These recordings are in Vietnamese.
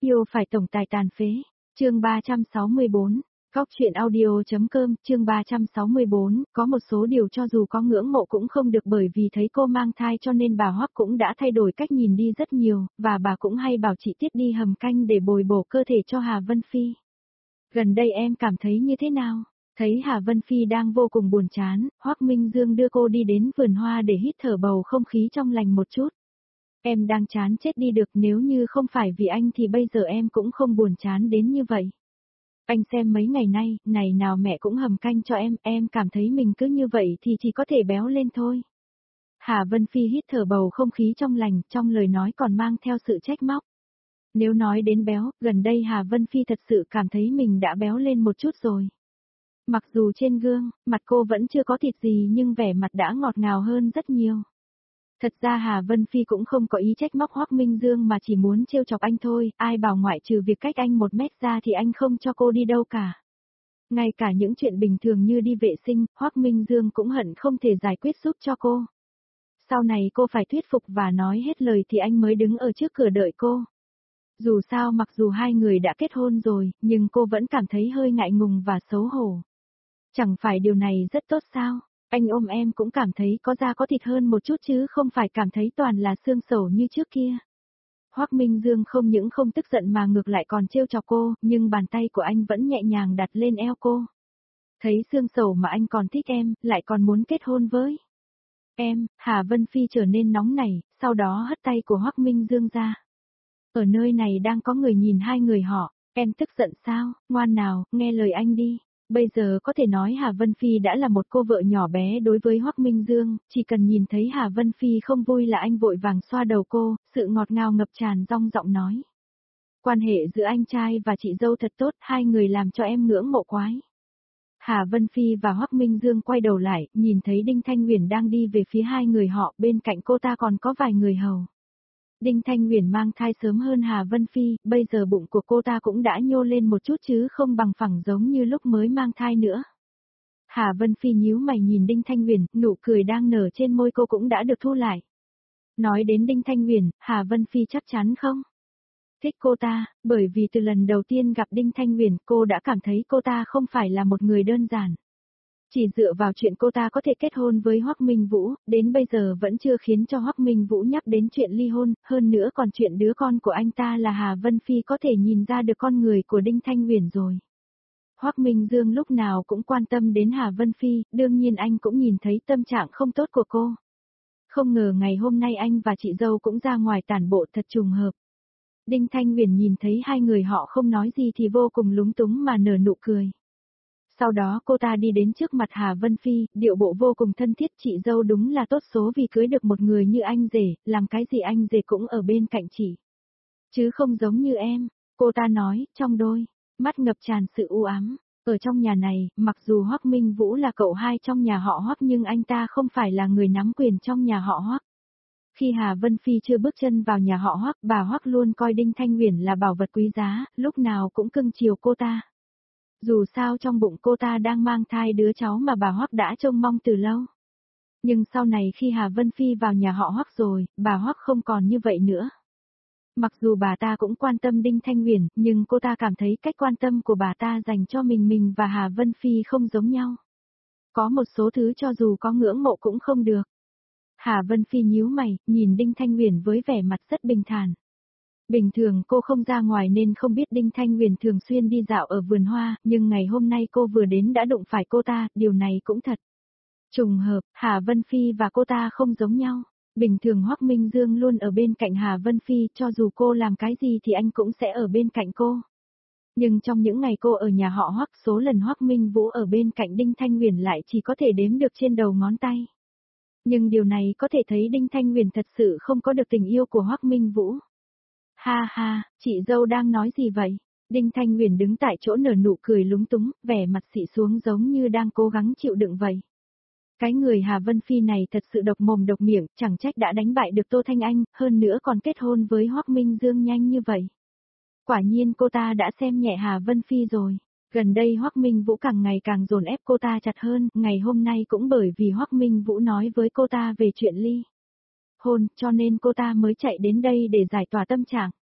Yêu phải tổng tài tàn phế. Chương 364. Cóc truyện audio.com. Chương 364. Có một số điều cho dù có ngưỡng mộ cũng không được, bởi vì thấy cô mang thai cho nên bà Hoắc cũng đã thay đổi cách nhìn đi rất nhiều, và bà cũng hay bảo chị Tiết đi hầm canh để bồi bổ cơ thể cho Hà Vân Phi. Gần đây em cảm thấy như thế nào? Thấy Hà Vân Phi đang vô cùng buồn chán, Hoắc Minh Dương đưa cô đi đến vườn hoa để hít thở bầu không khí trong lành một chút. Em đang chán chết đi được, nếu như không phải vì anh thì bây giờ em cũng không buồn chán đến như vậy. Anh xem mấy ngày nay, này nào mẹ cũng hầm canh cho em cảm thấy mình cứ như vậy thì chỉ có thể béo lên thôi. Hà Vân Phi hít thở bầu không khí trong lành, trong lời nói còn mang theo sự trách móc. Nếu nói đến béo, gần đây Hà Vân Phi thật sự cảm thấy mình đã béo lên một chút rồi. Mặc dù trên gương, mặt cô vẫn chưa có thịt gì nhưng vẻ mặt đã ngọt ngào hơn rất nhiều. Thật ra Hà Vân Phi cũng không có ý trách móc Hoắc Minh Dương mà chỉ muốn trêu chọc anh thôi, ai bảo ngoại trừ việc cách anh 1 mét ra thì anh không cho cô đi đâu cả. Ngay cả những chuyện bình thường như đi vệ sinh, Hoắc Minh Dương cũng hận không thể giải quyết giúp cho cô. Sau này cô phải thuyết phục và nói hết lời thì anh mới đứng ở trước cửa đợi cô. Dù sao mặc dù hai người đã kết hôn rồi, nhưng cô vẫn cảm thấy hơi ngại ngùng và xấu hổ. Chẳng phải điều này rất tốt sao? Anh ôm em cũng cảm thấy có da có thịt hơn một chút chứ không phải cảm thấy toàn là xương sầu như trước kia. Hoắc Minh Dương không những không tức giận mà ngược lại còn trêu chọc cô, nhưng bàn tay của anh vẫn nhẹ nhàng đặt lên eo cô. Thấy xương sầu mà anh còn thích em, lại còn muốn kết hôn với em. Hà Vân Phi trở nên nóng nảy, sau đó hất tay của Hoắc Minh Dương ra. Ở nơi này đang có người nhìn hai người họ, em tức giận sao, ngoan nào, nghe lời anh đi. Bây giờ có thể nói Hà Vân Phi đã là một cô vợ nhỏ bé đối với Hoắc Minh Dương, chỉ cần nhìn thấy Hà Vân Phi không vui là anh vội vàng xoa đầu cô, sự ngọt ngào ngập tràn trong giọng nói. Quan hệ giữa anh trai và chị dâu thật tốt, hai người làm cho em ngưỡng mộ quái. Hà Vân Phi và Hoắc Minh Dương quay đầu lại, nhìn thấy Đinh Thanh Huyền đang đi về phía hai người họ, bên cạnh cô ta còn có vài người hầu. Đinh Thanh Huyền mang thai sớm hơn Hà Vân Phi, bây giờ bụng của cô ta cũng đã nhô lên một chút chứ không bằng phẳng giống như lúc mới mang thai nữa. Hà Vân Phi nhíu mày nhìn Đinh Thanh Huyền, nụ cười đang nở trên môi cô cũng đã được thu lại. Nói đến Đinh Thanh Huyền, Hà Vân Phi chắc chắn không thích cô ta, bởi vì từ lần đầu tiên gặp Đinh Thanh Huyền cô đã cảm thấy cô ta không phải là một người đơn giản. Chỉ dựa vào chuyện cô ta có thể kết hôn với Hoắc Minh Vũ, đến bây giờ vẫn chưa khiến cho Hoắc Minh Vũ nhắc đến chuyện ly hôn, hơn nữa còn chuyện đứa con của anh ta là Hà Vân Phi có thể nhìn ra được con người của Đinh Thanh Huyền rồi. Hoắc Minh Dương lúc nào cũng quan tâm đến Hà Vân Phi, đương nhiên anh cũng nhìn thấy tâm trạng không tốt của cô. Không ngờ ngày hôm nay anh và chị dâu cũng ra ngoài tản bộ, thật trùng hợp. Đinh Thanh Huyền nhìn thấy hai người họ không nói gì thì vô cùng lúng túng mà nở nụ cười. Sau đó cô ta đi đến trước mặt Hà Vân Phi, điệu bộ vô cùng thân thiết, chị dâu đúng là tốt số vì cưới được một người như anh rể, làm cái gì anh rể cũng ở bên cạnh chị. Chứ không giống như em, cô ta nói, trong đôi mắt ngập tràn sự u ám. Ở trong nhà này, mặc dù Hoắc Minh Vũ là cậu hai trong nhà họ Hoắc nhưng anh ta không phải là người nắm quyền trong nhà họ Hoắc. Khi Hà Vân Phi chưa bước chân vào nhà họ Hoắc, bà Hoắc luôn coi Đinh Thanh Huyền là bảo vật quý giá, lúc nào cũng cưng chiều cô ta. Dù sao trong bụng cô ta đang mang thai đứa cháu mà bà Hoắc đã trông mong từ lâu. Nhưng sau này khi Hà Vân Phi vào nhà họ Hoắc rồi, bà Hoắc không còn như vậy nữa. Mặc dù bà ta cũng quan tâm Đinh Thanh Huyền, nhưng cô ta cảm thấy cách quan tâm của bà ta dành cho mình và Hà Vân Phi không giống nhau. Có một số thứ cho dù có ngưỡng mộ cũng không được. Hà Vân Phi nhíu mày, nhìn Đinh Thanh Huyền với vẻ mặt rất bình thản. Bình thường cô không ra ngoài nên không biết Đinh Thanh Huyền thường xuyên đi dạo ở vườn hoa, nhưng ngày hôm nay cô vừa đến đã đụng phải cô ta, điều này cũng thật trùng hợp. Hà Vân Phi và cô ta không giống nhau. Bình thường Hoắc Minh Dương luôn ở bên cạnh Hà Vân Phi, cho dù cô làm cái gì thì anh cũng sẽ ở bên cạnh cô. Nhưng trong những ngày cô ở nhà họ Hoắc, số lần Hoắc Minh Vũ ở bên cạnh Đinh Thanh Huyền lại chỉ có thể đếm được trên đầu ngón tay. Nhưng điều này có thể thấy Đinh Thanh Huyền thật sự không có được tình yêu của Hoắc Minh Vũ. Ha ha, chị dâu đang nói gì vậy? Đinh Thanh Huyền đứng tại chỗ nở nụ cười lúng túng, vẻ mặt xị xuống giống như đang cố gắng chịu đựng vậy. Cái người Hà Vân Phi này thật sự độc mồm độc miệng, chẳng trách đã đánh bại được Tô Thanh Anh, hơn nữa còn kết hôn với Hoắc Minh Dương nhanh như vậy. Quả nhiên cô ta đã xem nhẹ Hà Vân Phi rồi. Gần đây Hoắc Minh Vũ càng ngày càng dồn ép cô ta chặt hơn, ngày hôm nay cũng bởi vì Hoắc Minh Vũ nói với cô ta về chuyện ly hôn, cho nên cô ta mới chạy đến đây để giải tỏa tâm trạng.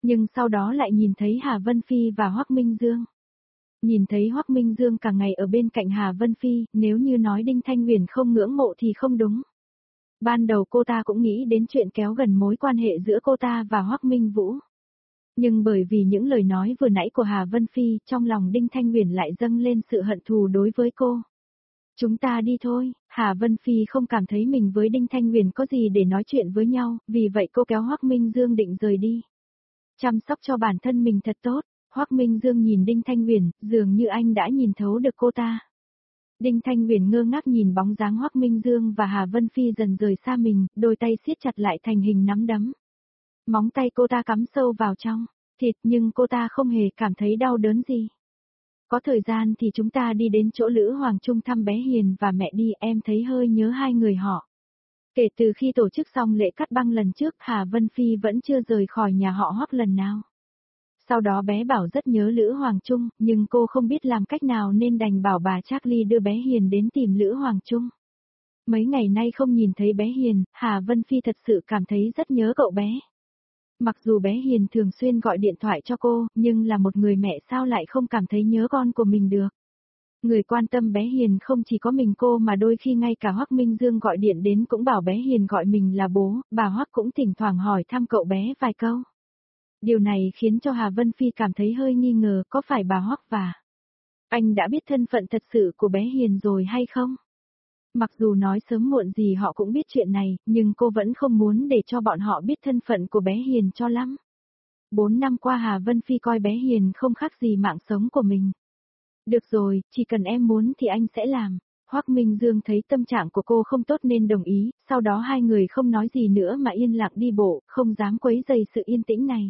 Nhưng sau đó lại nhìn thấy Hà Vân Phi và Hoắc Minh Dương. Nhìn thấy Hoắc Minh Dương cả ngày ở bên cạnh Hà Vân Phi, nếu như nói Đinh Thanh Huyền không ngưỡng mộ thì không đúng. Ban đầu cô ta cũng nghĩ đến chuyện kéo gần mối quan hệ giữa cô ta và Hoắc Minh Vũ. Nhưng bởi vì những lời nói vừa nãy của Hà Vân Phi, trong lòng Đinh Thanh Huyền lại dâng lên sự hận thù đối với cô. Chúng ta đi thôi, Hà Vân Phi không cảm thấy mình với Đinh Thanh Huyền có gì để nói chuyện với nhau, vì vậy cô kéo Hoắc Minh Dương định rời đi. Chăm sóc cho bản thân mình thật tốt, Hoắc Minh Dương nhìn Đinh Thanh Huyền, dường như anh đã nhìn thấu được cô ta. Đinh Thanh Huyền ngơ ngác nhìn bóng dáng Hoắc Minh Dương và Hà Vân Phi dần rời xa mình, đôi tay siết chặt lại thành hình nắm đấm. Móng tay cô ta cắm sâu vào trong thịt nhưng cô ta không hề cảm thấy đau đớn gì. Có thời gian thì chúng ta đi đến chỗ Lữ Hoàng Trung thăm bé Hiền và mẹ đi, em thấy hơi nhớ hai người họ. Kể từ khi tổ chức xong lễ cắt băng lần trước, Hà Vân Phi vẫn chưa rời khỏi nhà họ Hoắc lần nào. Sau đó bé bảo rất nhớ Lữ Hoàng Trung, nhưng cô không biết làm cách nào nên đành bảo bà Charlie đưa bé Hiền đến tìm Lữ Hoàng Trung. Mấy ngày nay không nhìn thấy bé Hiền, Hà Vân Phi thật sự cảm thấy rất nhớ cậu bé. Mặc dù bé Hiền thường xuyên gọi điện thoại cho cô, nhưng là một người mẹ sao lại không cảm thấy nhớ con của mình được. Người quan tâm bé Hiền không chỉ có mình cô mà đôi khi ngay cả Hoắc Minh Dương gọi điện đến cũng bảo bé Hiền gọi mình là bố, bà Hoắc cũng thỉnh thoảng hỏi thăm cậu bé vài câu. Điều này khiến cho Hà Vân Phi cảm thấy hơi nghi ngờ có phải bà Hoắc và anh đã biết thân phận thật sự của bé Hiền rồi hay không? Mặc dù nói sớm muộn gì họ cũng biết chuyện này, nhưng cô vẫn không muốn để cho bọn họ biết thân phận của bé Hiền cho lắm. 4 năm qua Hà Vân Phi coi bé Hiền không khác gì mạng sống của mình. Được rồi, chỉ cần em muốn thì anh sẽ làm. Hoắc Minh Dương thấy tâm trạng của cô không tốt nên đồng ý, sau đó hai người không nói gì nữa mà yên lặng đi bộ, không dám quấy rầy sự yên tĩnh này.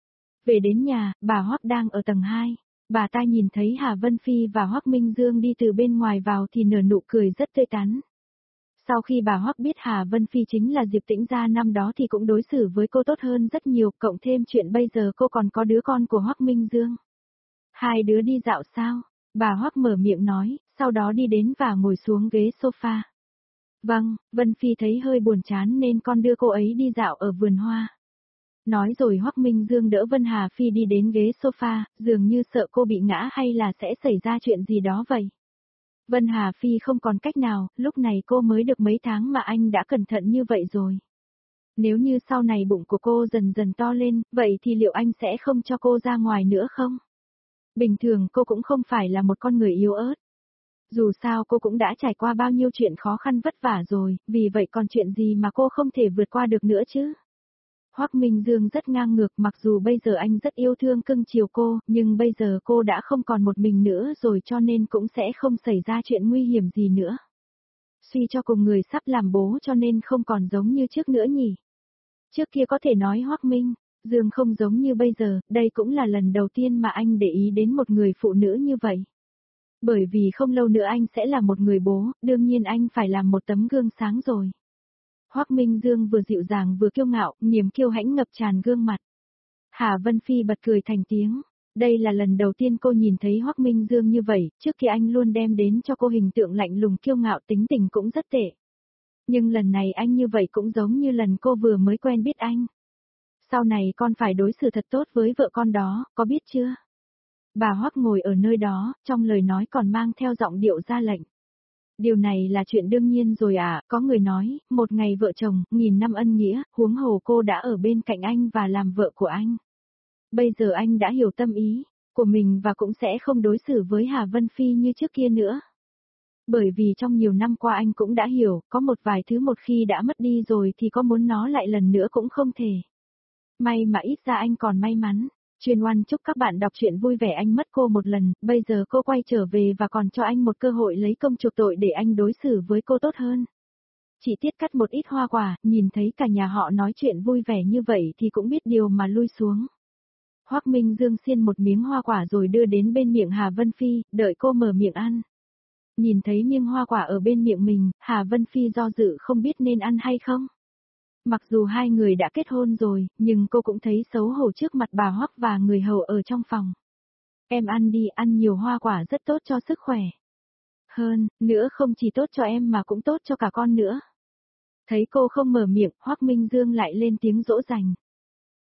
Về đến nhà, bà Hoắc đang ở tầng 2. Bà ta nhìn thấy Hà Vân Phi và Hoắc Minh Dương đi từ bên ngoài vào thì nở nụ cười rất tươi tắn. Sau khi bà Hoắc biết Hà Vân Phi chính là Diệp Tĩnh Gia năm đó thì cũng đối xử với cô tốt hơn rất nhiều, cộng thêm chuyện bây giờ cô còn có đứa con của Hoắc Minh Dương. Hai đứa đi dạo sao? Bà Hoắc mở miệng nói, sau đó đi đến và ngồi xuống ghế sofa. Vâng, Vân Phi thấy hơi buồn chán nên con đưa cô ấy đi dạo ở vườn hoa. Nói rồi Hoắc Minh Dương đỡ Vân Hà Phi đi đến ghế sofa, dường như sợ cô bị ngã hay là sẽ xảy ra chuyện gì đó vậy. Vân Hà Phi không còn cách nào, lúc này cô mới được mấy tháng mà anh đã cẩn thận như vậy rồi. Nếu như sau này bụng của cô dần dần to lên, vậy thì liệu anh sẽ không cho cô ra ngoài nữa không? Bình thường cô cũng không phải là một con người yếu ớt. Dù sao cô cũng đã trải qua bao nhiêu chuyện khó khăn vất vả rồi, vì vậy còn chuyện gì mà cô không thể vượt qua được nữa chứ? Hoắc Minh Dương rất ngang ngược, mặc dù bây giờ anh rất yêu thương cưng chiều cô, nhưng bây giờ cô đã không còn một mình nữa rồi cho nên cũng sẽ không xảy ra chuyện nguy hiểm gì nữa. Suy cho cùng người sắp làm bố cho nên không còn giống như trước nữa nhỉ. Trước kia có thể nói Hoắc Minh Dương không giống như bây giờ, đây cũng là lần đầu tiên mà anh để ý đến một người phụ nữ như vậy. Bởi vì không lâu nữa anh sẽ là một người bố, đương nhiên anh phải làm một tấm gương sáng rồi. Hoắc Minh Dương vừa dịu dàng vừa kiêu ngạo, niềm kiêu hãnh ngập tràn gương mặt. Hà Vân Phi bật cười thành tiếng. Đây là lần đầu tiên cô nhìn thấy Hoắc Minh Dương như vậy, trước kia anh luôn đem đến cho cô hình tượng lạnh lùng kiêu ngạo, tính tình cũng rất tệ. Nhưng lần này anh như vậy cũng giống như lần cô vừa mới quen biết anh. Sau này con phải đối xử thật tốt với vợ con đó, có biết chưa? Bà Hoắc ngồi ở nơi đó, trong lời nói còn mang theo giọng điệu ra lệnh. Điều này là chuyện đương nhiên rồi à, có người nói, một ngày vợ chồng, nghìn năm ân nghĩa, huống hồ cô đã ở bên cạnh anh và làm vợ của anh. Bây giờ anh đã hiểu tâm ý của mình và cũng sẽ không đối xử với Hà Vân Phi như trước kia nữa. Bởi vì trong nhiều năm qua anh cũng đã hiểu, có một vài thứ một khi đã mất đi rồi thì có muốn nó lại lần nữa cũng không thể. May mà ít ra anh còn may mắn. Chuyên Oan chúc các bạn đọc truyện vui vẻ, anh mất cô một lần, bây giờ cô quay trở về và còn cho anh một cơ hội lấy công chuộc tội để anh đối xử với cô tốt hơn. Chỉ tiết cắt một ít hoa quả, nhìn thấy cả nhà họ nói chuyện vui vẻ như vậy thì cũng biết điều mà lui xuống. Hoắc Minh Dương xiên một miếng hoa quả rồi đưa đến bên miệng Hà Vân Phi, đợi cô mở miệng ăn. Nhìn thấy miếng hoa quả ở bên miệng mình, Hà Vân Phi do dự không biết nên ăn hay không. Mặc dù hai người đã kết hôn rồi, nhưng cô cũng thấy xấu hổ trước mặt bà Hoắc và người hầu ở trong phòng. Em ăn đi, ăn nhiều hoa quả rất tốt cho sức khỏe. Hơn, nữa không chỉ tốt cho em mà cũng tốt cho cả con nữa. Thấy cô không mở miệng, Hoắc Minh Dương lại lên tiếng dỗ dành.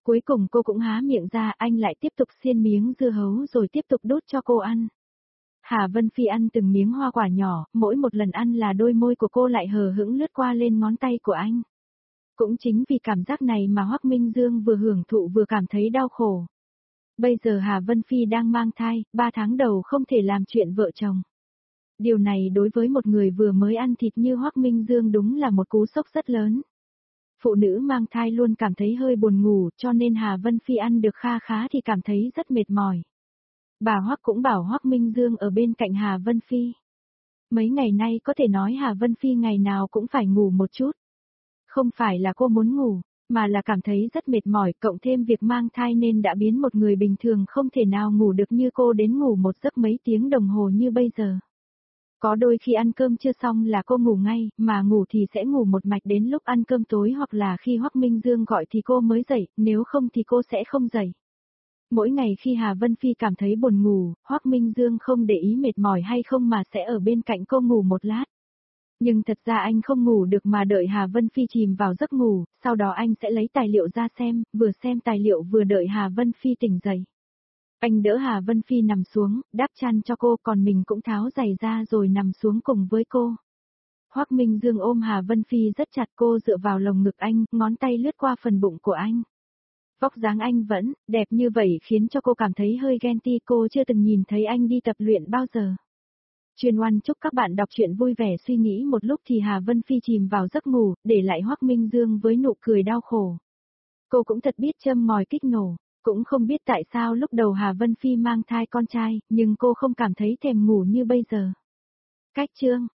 Cuối cùng cô cũng há miệng ra, anh lại tiếp tục xiên miếng dưa hấu rồi tiếp tục đút cho cô ăn. Hà Vân Phi ăn từng miếng hoa quả nhỏ, mỗi một lần ăn là đôi môi của cô lại hờ hững lướt qua lên ngón tay của anh. Cũng chính vì cảm giác này mà Hoắc Minh Dương vừa hưởng thụ vừa cảm thấy đau khổ. Bây giờ Hà Vân Phi đang mang thai, 3 tháng đầu không thể làm chuyện vợ chồng. Điều này đối với một người vừa mới ăn thịt như Hoắc Minh Dương đúng là một cú sốc rất lớn. Phụ nữ mang thai luôn cảm thấy hơi buồn ngủ, cho nên Hà Vân Phi ăn được kha khá thì cảm thấy rất mệt mỏi. Bà Hoắc cũng bảo Hoắc Minh Dương ở bên cạnh Hà Vân Phi. Mấy ngày nay có thể nói Hà Vân Phi ngày nào cũng phải ngủ một chút. Không phải là cô muốn ngủ, mà là cảm thấy rất mệt mỏi, cộng thêm việc mang thai nên đã biến một người bình thường không thể nào ngủ được như cô đến ngủ một giấc mấy tiếng đồng hồ như bây giờ. Có đôi khi ăn cơm chưa xong là cô ngủ ngay, mà ngủ thì sẽ ngủ một mạch đến lúc ăn cơm tối hoặc là khi Hoắc Minh Dương gọi thì cô mới dậy, nếu không thì cô sẽ không dậy. Mỗi ngày khi Hà Vân Phi cảm thấy buồn ngủ, Hoắc Minh Dương không để ý mệt mỏi hay không mà sẽ ở bên cạnh cô ngủ một lát. Nhưng thật ra anh không ngủ được mà đợi Hà Vân Phi chìm vào giấc ngủ, sau đó anh sẽ lấy tài liệu ra xem tài liệu vừa đợi Hà Vân Phi tỉnh dậy. Anh đỡ Hà Vân Phi nằm xuống, đắp chăn cho cô còn mình cũng tháo giày ra rồi nằm xuống cùng với cô. Hoắc Minh Dương ôm Hà Vân Phi rất chặt, cô dựa vào lồng ngực anh, ngón tay lướt qua phần bụng của anh. Vóc dáng anh vẫn đẹp như vậy khiến cho cô cảm thấy hơi ghen tị, cô chưa từng nhìn thấy anh đi tập luyện bao giờ. Chuyên Oan chúc các bạn đọc truyện vui vẻ. Suy nghĩ một lúc thì Hà Vân Phi chìm vào giấc ngủ, để lại Hoắc Minh Dương với nụ cười đau khổ. Cô cũng thật biết châm ngòi kích nổ, cũng không biết tại sao lúc đầu Hà Vân Phi mang thai con trai, nhưng cô không cảm thấy thèm ngủ như bây giờ. Cách chương